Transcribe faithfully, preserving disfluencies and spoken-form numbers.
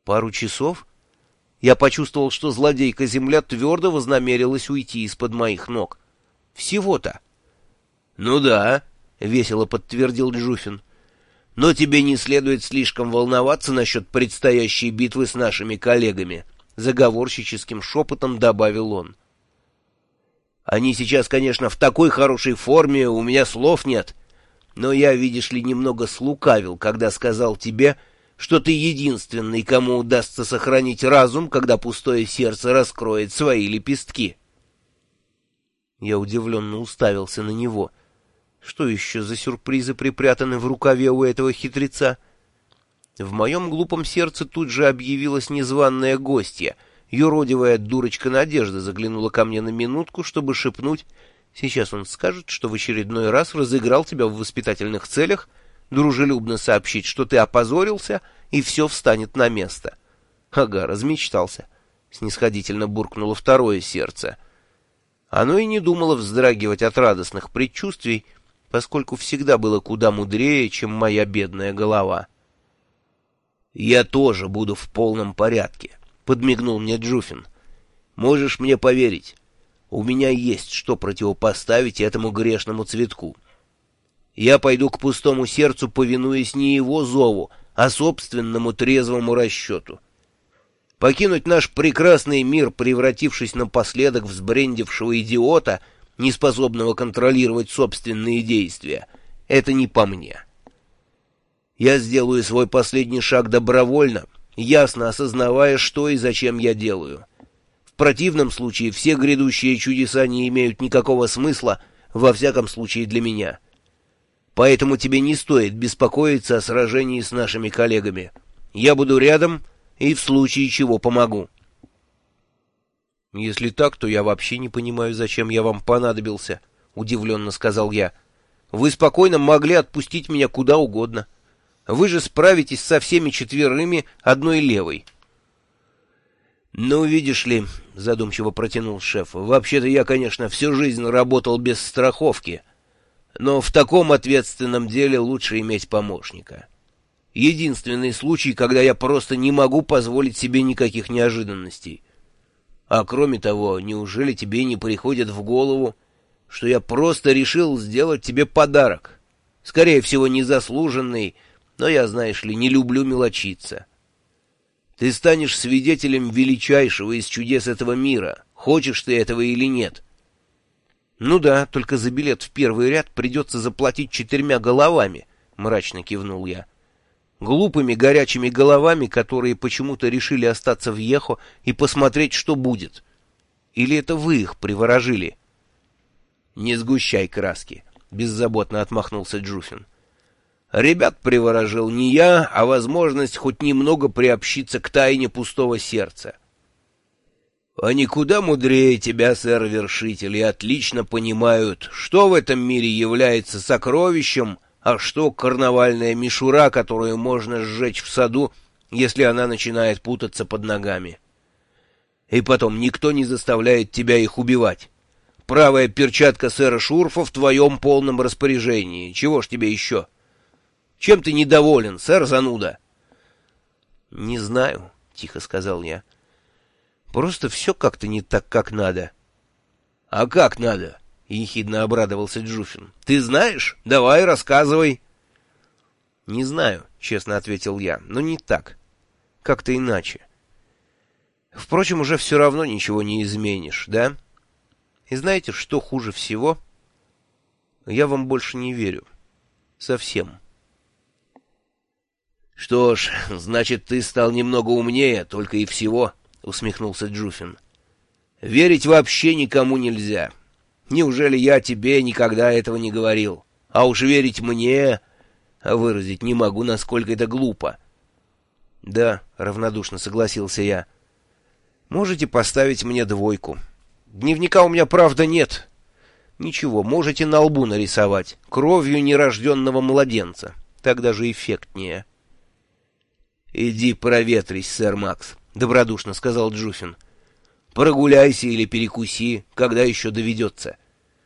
Пару часов? Я почувствовал, что злодейка-земля твердо вознамерилась уйти из-под моих ног. Всего-то. — Ну да, — весело подтвердил Джуфин. — Но тебе не следует слишком волноваться насчет предстоящей битвы с нашими коллегами, — заговорщическим шепотом добавил он. — Они сейчас, конечно, в такой хорошей форме, у меня слов нет, но я, видишь ли, немного слукавил, когда сказал тебе, что ты единственный, кому удастся сохранить разум, когда пустое сердце раскроет свои лепестки. Я удивленно уставился на него. Что еще за сюрпризы припрятаны в рукаве у этого хитреца? В моем глупом сердце тут же объявилась незваная гостья. Юродивая дурочка Надежда заглянула ко мне на минутку, чтобы шепнуть: «Сейчас он скажет, что в очередной раз разыграл тебя в воспитательных целях, дружелюбно сообщить, что ты опозорился, и все встанет на место». Ага, размечтался. Снисходительно буркнуло второе сердце. Оно и не думало вздрагивать от радостных предчувствий, поскольку всегда было куда мудрее, чем моя бедная голова. «Я тоже буду в полном порядке», — подмигнул мне Джуфин. «Можешь мне поверить, у меня есть что противопоставить этому грешному цветку. Я пойду к пустому сердцу, повинуясь не его зову, а собственному трезвому расчету. Покинуть наш прекрасный мир, превратившись напоследок в сбрендившего идиота, неспособного контролировать собственные действия, это не по мне. Я сделаю свой последний шаг добровольно, ясно осознавая, что и зачем я делаю. В противном случае все грядущие чудеса не имеют никакого смысла, во всяком случае для меня. Поэтому тебе не стоит беспокоиться о сражении с нашими коллегами. Я буду рядом и в случае чего помогу». «Если так, то я вообще не понимаю, зачем я вам понадобился», — удивленно сказал я. «Вы спокойно могли отпустить меня куда угодно. Вы же справитесь со всеми четверыми одной левой». «Ну, видишь ли», — задумчиво протянул шеф, — «вообще-то я, конечно, всю жизнь работал без страховки, но в таком ответственном деле лучше иметь помощника. Единственный случай, когда я просто не могу позволить себе никаких неожиданностей. А кроме того, неужели тебе не приходит в голову, что я просто решил сделать тебе подарок? Скорее всего, незаслуженный, но я, знаешь ли, не люблю мелочиться. Ты станешь свидетелем величайшего из чудес этого мира, хочешь ты этого или нет». «Ну да, только за билет в первый ряд придется заплатить четырьмя головами», — мрачно кивнул я. «Глупыми горячими головами, которые почему-то решили остаться в Ехо и посмотреть, что будет. Или это вы их приворожили?» «Не сгущай краски», — беззаботно отмахнулся Джуфин. «Ребят приворожил не я, а возможность хоть немного приобщиться к тайне пустого сердца. Они куда мудрее тебя, сэр-вершитель, и отлично понимают, что в этом мире является сокровищем, а что карнавальная мишура, которую можно сжечь в саду, если она начинает путаться под ногами. И потом, никто не заставляет тебя их убивать. Правая перчатка сэра Шурфа в твоем полном распоряжении. Чего ж тебе еще? Чем ты недоволен, сэр Зануда?» «Не знаю», — тихо сказал я. «Просто все как-то не так, как надо». «А как надо?» — ехидно обрадовался Джуфин. «Ты знаешь? Давай, рассказывай». «Не знаю», — честно ответил я, — «но не так. Как-то иначе. Впрочем, уже все равно ничего не изменишь, да? И знаете, что хуже всего? Я вам больше не верю. Совсем». «Что ж, значит, ты стал немного умнее, только и всего», — усмехнулся Джуфин. «Верить вообще никому нельзя. Неужели я тебе никогда этого не говорил? А уж верить мне, а выразить не могу, насколько это глупо». «Да», — равнодушно согласился я. «Можете поставить мне двойку. Дневника у меня, правда, нет. Ничего, можете на лбу нарисовать, кровью нерожденного младенца. Так даже эффектнее». «Иди проветрись, сэр Макс», — добродушно сказал Джуфин. «Прогуляйся или перекуси, когда еще доведется.